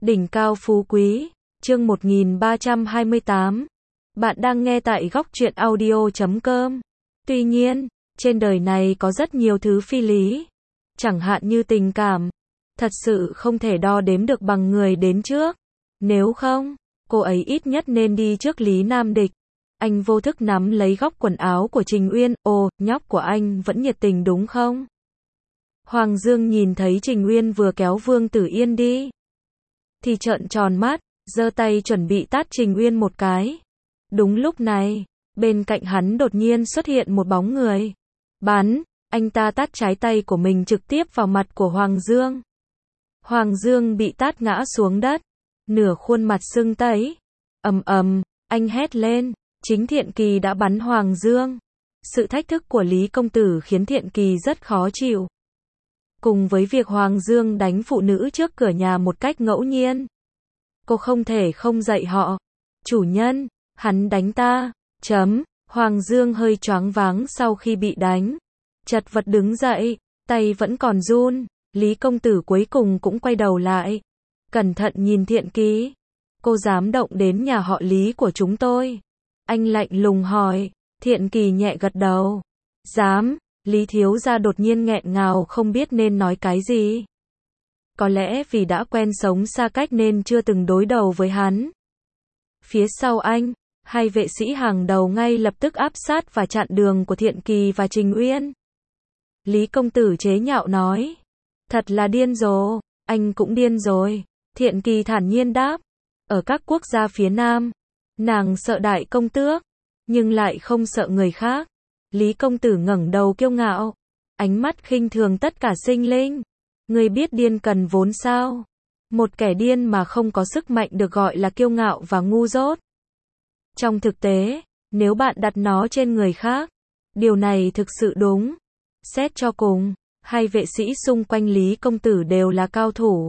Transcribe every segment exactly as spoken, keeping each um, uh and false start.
Đỉnh cao phú quý, chương một nghìn ba trăm hai mươi tám. Bạn đang nghe tại góc truyện audio chấm com. Tuy nhiên, trên đời này có rất nhiều thứ phi lý. Chẳng hạn như tình cảm. Thật sự không thể đo đếm được bằng người đến trước. Nếu không, cô ấy ít nhất nên đi trước Lý Nam Địch. Anh vô thức nắm lấy góc quần áo của Trình Uyên. Ồ, nhóc của anh vẫn nhiệt tình đúng không? Hoàng Dương nhìn thấy Trình Uyên vừa kéo Vương Tử Yên đi, thì trợn tròn mắt, giơ tay chuẩn bị tát Trình Uyên một cái. Đúng lúc này, bên cạnh hắn đột nhiên xuất hiện một bóng người. Bắn, anh ta tát trái tay của mình trực tiếp vào mặt của Hoàng Dương. Hoàng Dương bị tát ngã xuống đất, nửa khuôn mặt sưng tấy. Ầm ầm, anh hét lên, chính Thiện Kỳ đã bắn Hoàng Dương. Sự thách thức của Lý công tử khiến Thiện Kỳ rất khó chịu. Cùng với việc Hoàng Dương đánh phụ nữ trước cửa nhà một cách ngẫu nhiên, cô không thể không dạy họ. Chủ nhân, hắn đánh ta. Chấm. Hoàng Dương hơi choáng váng sau khi bị đánh. Chật vật đứng dậy, tay vẫn còn run. Lý công tử cuối cùng cũng quay đầu lại. Cẩn thận nhìn Thiện Kỳ. Cô dám động đến nhà họ Lý của chúng tôi? Anh lạnh lùng hỏi. Thiện Kỳ nhẹ gật đầu. Dám. Lý thiếu gia đột nhiên nghẹn ngào không biết nên nói cái gì. Có lẽ vì đã quen sống xa cách nên chưa từng đối đầu với hắn. Phía sau anh, hai vệ sĩ hàng đầu ngay lập tức áp sát và chặn đường của Thiện Kỳ và Trình Uyên. Lý công tử chế nhạo nói. Thật là điên rồ, anh cũng điên rồi. Thiện Kỳ thản nhiên đáp. Ở các quốc gia phía Nam, nàng sợ đại công tước, nhưng lại không sợ người khác. Lý công tử ngẩng đầu kiêu ngạo, ánh mắt khinh thường tất cả sinh linh. Ngươi biết điên cần vốn sao? Một kẻ điên mà không có sức mạnh được gọi là kiêu ngạo và ngu dốt. Trong thực tế, nếu bạn đặt nó trên người khác, điều này thực sự đúng. Xét cho cùng, hai vệ sĩ xung quanh Lý công tử đều là cao thủ.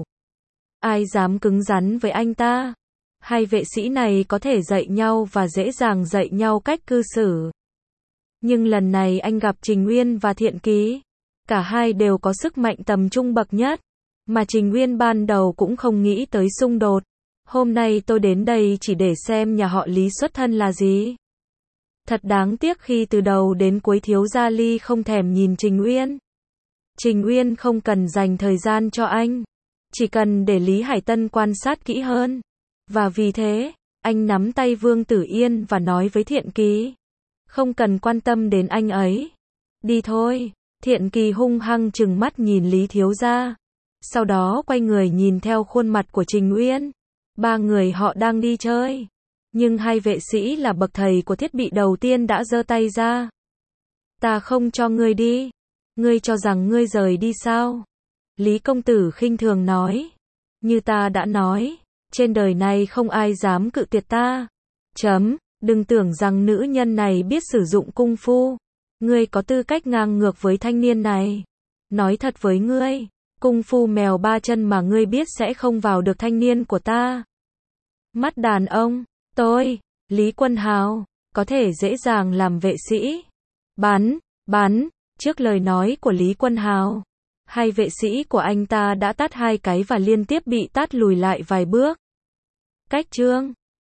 Ai dám cứng rắn với anh ta? Hai vệ sĩ này có thể dạy nhau và dễ dàng dạy nhau cách cư xử. Nhưng lần này anh gặp Trình Uyên và Thiện Kỳ. Cả hai đều có sức mạnh tầm trung bậc nhất. Mà Trình Uyên ban đầu cũng không nghĩ tới xung đột. Hôm nay tôi đến đây chỉ để xem nhà họ Lý xuất thân là gì. Thật đáng tiếc khi từ đầu đến cuối thiếu gia Lý không thèm nhìn Trình Uyên. Trình Uyên không cần dành thời gian cho anh. Chỉ cần để Lý Hải Tân quan sát kỹ hơn. Và vì thế, anh nắm tay Vương Tử Yên và nói với Thiện Kỳ. Không cần quan tâm đến anh ấy. Đi thôi. Thiện Kỳ hung hăng trừng mắt nhìn Lý thiếu gia. Sau đó quay người nhìn theo khuôn mặt của Trình Uyên. Ba người họ đang đi chơi. Nhưng hai vệ sĩ là bậc thầy của thiết bị đầu tiên đã giơ tay ra. Ta không cho ngươi đi. Ngươi cho rằng ngươi rời đi sao? Lý công tử khinh thường nói. Như ta đã nói, trên đời này không ai dám cự tuyệt ta. Chấm. Đừng tưởng rằng nữ nhân này biết sử dụng cung phu. Ngươi có tư cách ngang ngược với thanh niên này. Nói thật với ngươi, cung phu mèo ba chân mà ngươi biết sẽ không vào được thanh niên của ta. Mắt đàn ông, tôi, Lý Quân Hào, có thể dễ dàng làm vệ sĩ. Bắn, bắn, trước lời nói của Lý Quân Hào, hai vệ sĩ của anh ta đã tát hai cái và liên tiếp bị tát lùi lại vài bước. Cách chương